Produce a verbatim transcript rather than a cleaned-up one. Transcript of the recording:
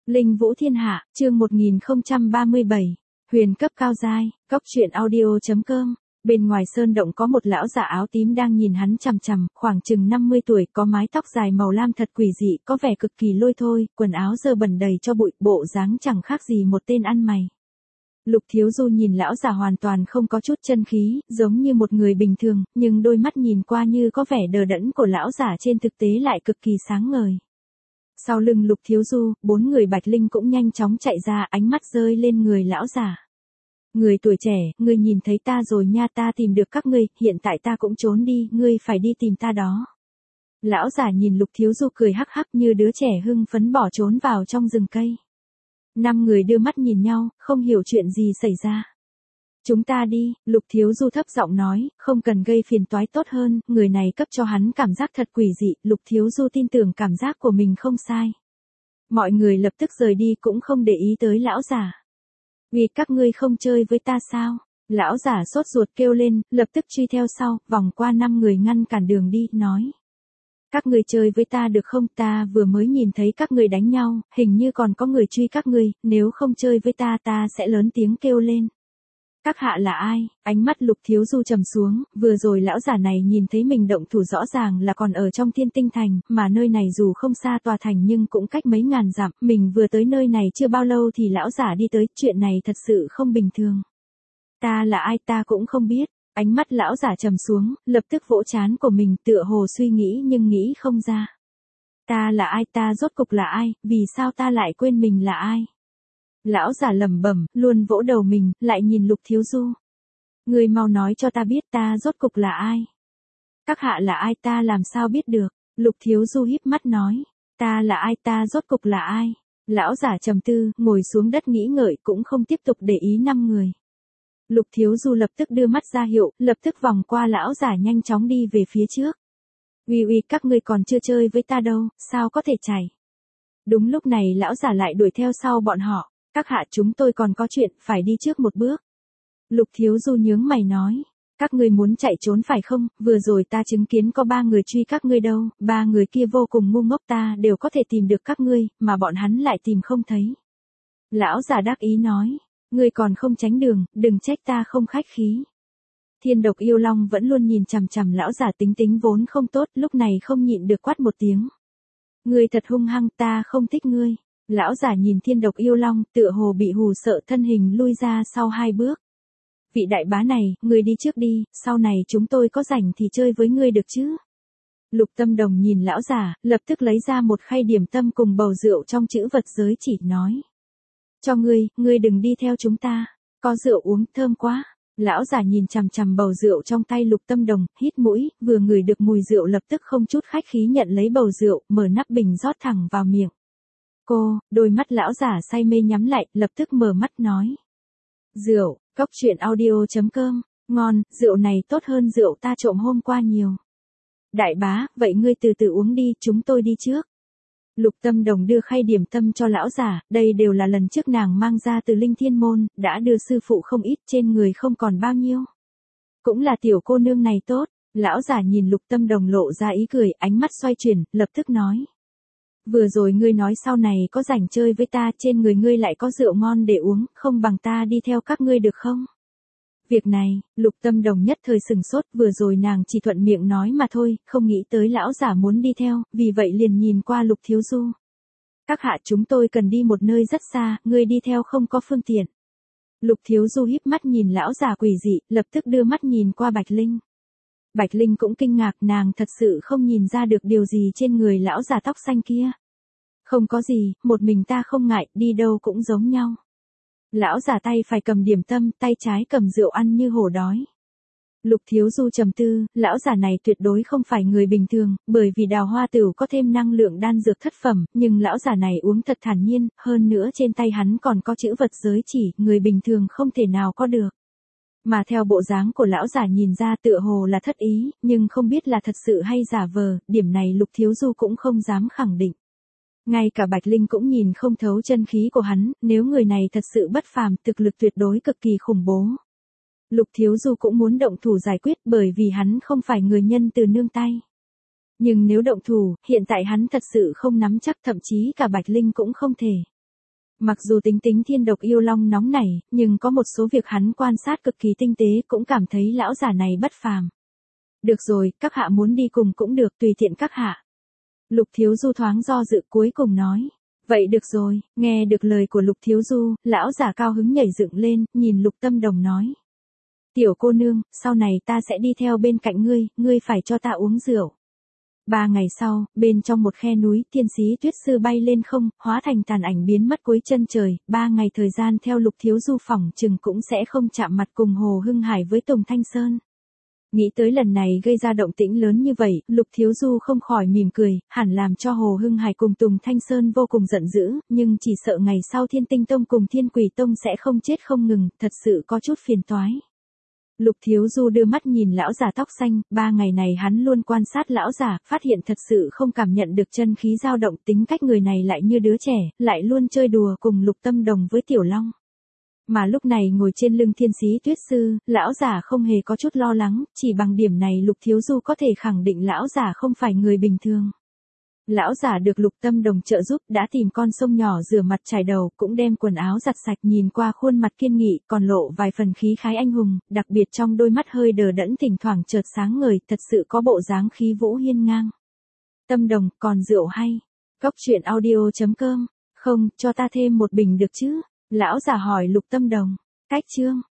Linh Vũ Thiên Hạ, chương một nghìn không trăm ba mươi bảy. Huyền cấp cao giai, cốc truyện audio chấm com. Bên ngoài sơn động có một lão già áo tím đang nhìn hắn chằm chằm, khoảng chừng năm mươi tuổi, có mái tóc dài màu lam thật quỷ dị, có vẻ cực kỳ lôi thôi, quần áo dơ bẩn đầy cho bụi, bộ dáng chẳng khác gì một tên ăn mày. Lục Thiếu Du nhìn lão già hoàn toàn không có chút chân khí, giống như một người bình thường, nhưng đôi mắt nhìn qua như có vẻ đờ đẫn của lão già trên thực tế lại cực kỳ sáng ngời. Sau lưng Lục Thiếu Du, bốn người Bạch Linh cũng nhanh chóng chạy ra, ánh mắt rơi lên người lão già. Người tuổi trẻ, ngươi nhìn thấy ta rồi nha, ta tìm được các ngươi, hiện tại ta cũng trốn đi, ngươi phải đi tìm ta đó. Lão già nhìn Lục Thiếu Du cười hắc hắc như đứa trẻ hưng phấn bỏ trốn vào trong rừng cây. Năm người đưa mắt nhìn nhau, không hiểu chuyện gì xảy ra. Chúng ta đi, Lục Thiếu Du thấp giọng nói, không cần gây phiền toái tốt hơn, người này cấp cho hắn cảm giác thật quỷ dị, Lục Thiếu Du tin tưởng cảm giác của mình không sai. Mọi người lập tức rời đi cũng không để ý tới lão già. Vì các ngươi không chơi với ta sao? Lão già sốt ruột kêu lên, lập tức truy theo sau, vòng qua năm người ngăn cản đường đi, nói. Các ngươi chơi với ta được không? Ta vừa mới nhìn thấy các ngươi đánh nhau, hình như còn có người truy các ngươi, nếu không chơi với ta ta sẽ lớn tiếng kêu lên. Các hạ là ai? Ánh mắt Lục Thiếu Du trầm xuống, vừa rồi lão già này nhìn thấy mình động thủ rõ ràng là còn ở trong Thiên Tinh Thành, mà nơi này dù không xa tòa thành nhưng cũng cách mấy ngàn dặm, mình vừa tới nơi này chưa bao lâu thì lão già đi tới, chuyện này thật sự không bình thường. Ta là ai ta cũng không biết, ánh mắt lão già trầm xuống, lập tức vỗ trán của mình tựa hồ suy nghĩ nhưng nghĩ không ra. Ta là ai ta rốt cục là ai, vì sao ta lại quên mình là ai? Lão già lẩm bẩm, luôn vỗ đầu mình, lại nhìn Lục Thiếu Du. Ngươi mau nói cho ta biết ta rốt cục là ai? Các hạ là ai ta làm sao biết được? Lục Thiếu Du híp mắt nói. Ta là ai ta rốt cục là ai? Lão già trầm tư, ngồi xuống đất nghĩ ngợi cũng không tiếp tục để ý năm người. Lục Thiếu Du lập tức đưa mắt ra hiệu, lập tức vòng qua lão già nhanh chóng đi về phía trước. Uy uy các ngươi còn chưa chơi với ta đâu, sao có thể chạy? Đúng lúc này lão già lại đuổi theo sau bọn họ. Các hạ chúng tôi còn có chuyện, phải đi trước một bước. Lục Thiếu Du nhướng mày nói. Các ngươi muốn chạy trốn phải không, vừa rồi ta chứng kiến có ba người truy các ngươi đâu, ba người kia vô cùng ngu ngốc ta đều có thể tìm được các ngươi, mà bọn hắn lại tìm không thấy. Lão già đắc ý nói. Ngươi còn không tránh đường, đừng trách ta không khách khí. Thiên Độc Yêu Long vẫn luôn nhìn chằm chằm lão già tính tính vốn không tốt, lúc này không nhịn được quát một tiếng. Ngươi thật hung hăng, ta không thích ngươi. Lão già nhìn Thiên Độc Yêu Long, tựa hồ bị hù sợ thân hình lui ra sau hai bước. Vị đại bá này, ngươi đi trước đi, sau này chúng tôi có rảnh thì chơi với ngươi được chứ? Lục Tâm Đồng nhìn lão già, lập tức lấy ra một khay điểm tâm cùng bầu rượu trong chữ vật giới chỉ, nói. Cho ngươi, ngươi đừng đi theo chúng ta, có rượu uống thơm quá. Lão già nhìn chằm chằm bầu rượu trong tay Lục Tâm Đồng, hít mũi, vừa ngửi được mùi rượu lập tức không chút khách khí nhận lấy bầu rượu, mở nắp bình rót thẳng vào miệng. Cô, đôi mắt lão già say mê nhắm lại, lập tức mở mắt nói. Rượu, cốc truyện audio chấm com, ngon, rượu này tốt hơn rượu ta trộm hôm qua nhiều. Đại bá, vậy ngươi từ từ uống đi, chúng tôi đi trước. Lục Tâm Đồng đưa khay điểm tâm cho lão già, đây đều là lần trước nàng mang ra từ Linh Thiên Môn, đã đưa sư phụ không ít, trên người không còn bao nhiêu. Cũng là tiểu cô nương này tốt, lão già nhìn Lục Tâm Đồng lộ ra ý cười, ánh mắt xoay chuyển, lập tức nói. Vừa rồi ngươi nói sau này có rảnh chơi với ta, trên người ngươi lại có rượu ngon để uống, không bằng ta đi theo các ngươi được không? Việc này, Lục Tâm Đồng nhất thời sừng sốt, vừa rồi nàng chỉ thuận miệng nói mà thôi, không nghĩ tới lão giả muốn đi theo, vì vậy liền nhìn qua Lục Thiếu Du. Các hạ chúng tôi cần đi một nơi rất xa, ngươi đi theo không có phương tiện. Lục Thiếu Du híp mắt nhìn lão già quỷ dị, lập tức đưa mắt nhìn qua Bạch Linh. Bạch Linh cũng kinh ngạc, nàng thật sự không nhìn ra được điều gì trên người lão già tóc xanh kia. Không có gì, một mình ta không ngại, đi đâu cũng giống nhau. Lão già tay phải cầm điểm tâm, tay trái cầm rượu ăn như hổ đói. Lục Thiếu Du trầm tư, lão già này tuyệt đối không phải người bình thường, bởi vì đào hoa tửu có thêm năng lượng đan dược thất phẩm, nhưng lão già này uống thật thản nhiên, hơn nữa trên tay hắn còn có chữ vật giới chỉ, người bình thường không thể nào có được. Mà theo bộ dáng của lão già nhìn ra tựa hồ là thất ý, nhưng không biết là thật sự hay giả vờ, điểm này Lục Thiếu Du cũng không dám khẳng định. Ngay cả Bạch Linh cũng nhìn không thấu chân khí của hắn, nếu người này thật sự bất phàm, thực lực tuyệt đối cực kỳ khủng bố. Lục Thiếu Du cũng muốn động thủ giải quyết bởi vì hắn không phải người nhân từ nương tay. Nhưng nếu động thủ, hiện tại hắn thật sự không nắm chắc, thậm chí cả Bạch Linh cũng không thể. Mặc dù tính tính thiên độc yêu long nóng nảy, nhưng có một số việc hắn quan sát cực kỳ tinh tế cũng cảm thấy lão giả này bất phàm. Được rồi, các hạ muốn đi cùng cũng được, tùy tiện các hạ. Lục Thiếu Du thoáng do dự cuối cùng nói. Vậy được rồi, nghe được lời của Lục Thiếu Du, lão giả cao hứng nhảy dựng lên, nhìn Lục Tâm Đồng nói. Tiểu cô nương, sau này ta sẽ đi theo bên cạnh ngươi, ngươi phải cho ta uống rượu. Ba ngày sau, bên trong một khe núi, thiên sĩ tuyết sư bay lên không, hóa thành tàn ảnh biến mất cuối chân trời, ba ngày thời gian theo Lục Thiếu Du phỏng chừng cũng sẽ không chạm mặt cùng Hồ Hưng Hải với Tùng Thanh Sơn. Nghĩ tới lần này gây ra động tĩnh lớn như vậy, Lục Thiếu Du không khỏi mỉm cười, hẳn làm cho Hồ Hưng Hải cùng Tùng Thanh Sơn vô cùng giận dữ, nhưng chỉ sợ ngày sau Thiên Tinh Tông cùng Thiên Quỷ Tông sẽ không chết không ngừng, thật sự có chút phiền toái. Lục Thiếu Du đưa mắt nhìn lão già tóc xanh, ba ngày này hắn luôn quan sát lão già, phát hiện thật sự không cảm nhận được chân khí dao động, tính cách người này lại như đứa trẻ, lại luôn chơi đùa cùng Lục Tâm Đồng với Tiểu Long. Mà lúc này ngồi trên lưng thiên sĩ tuyết sư, lão giả không hề có chút lo lắng, chỉ bằng điểm này Lục Thiếu Du có thể khẳng định lão giả không phải người bình thường. Lão giả được Lục Tâm Đồng trợ giúp đã tìm con sông nhỏ rửa mặt chải đầu, cũng đem quần áo giặt sạch, nhìn qua khuôn mặt kiên nghị, còn lộ vài phần khí khái anh hùng, đặc biệt trong đôi mắt hơi đờ đẫn thỉnh thoảng chợt sáng ngời, thật sự có bộ dáng khí vũ hiên ngang. Tâm Đồng, còn rượu hay? Cốc truyện audio chấm com. Không, cho ta thêm một bình được chứ? Lão già hỏi Lục Tâm Đồng. Cách chương.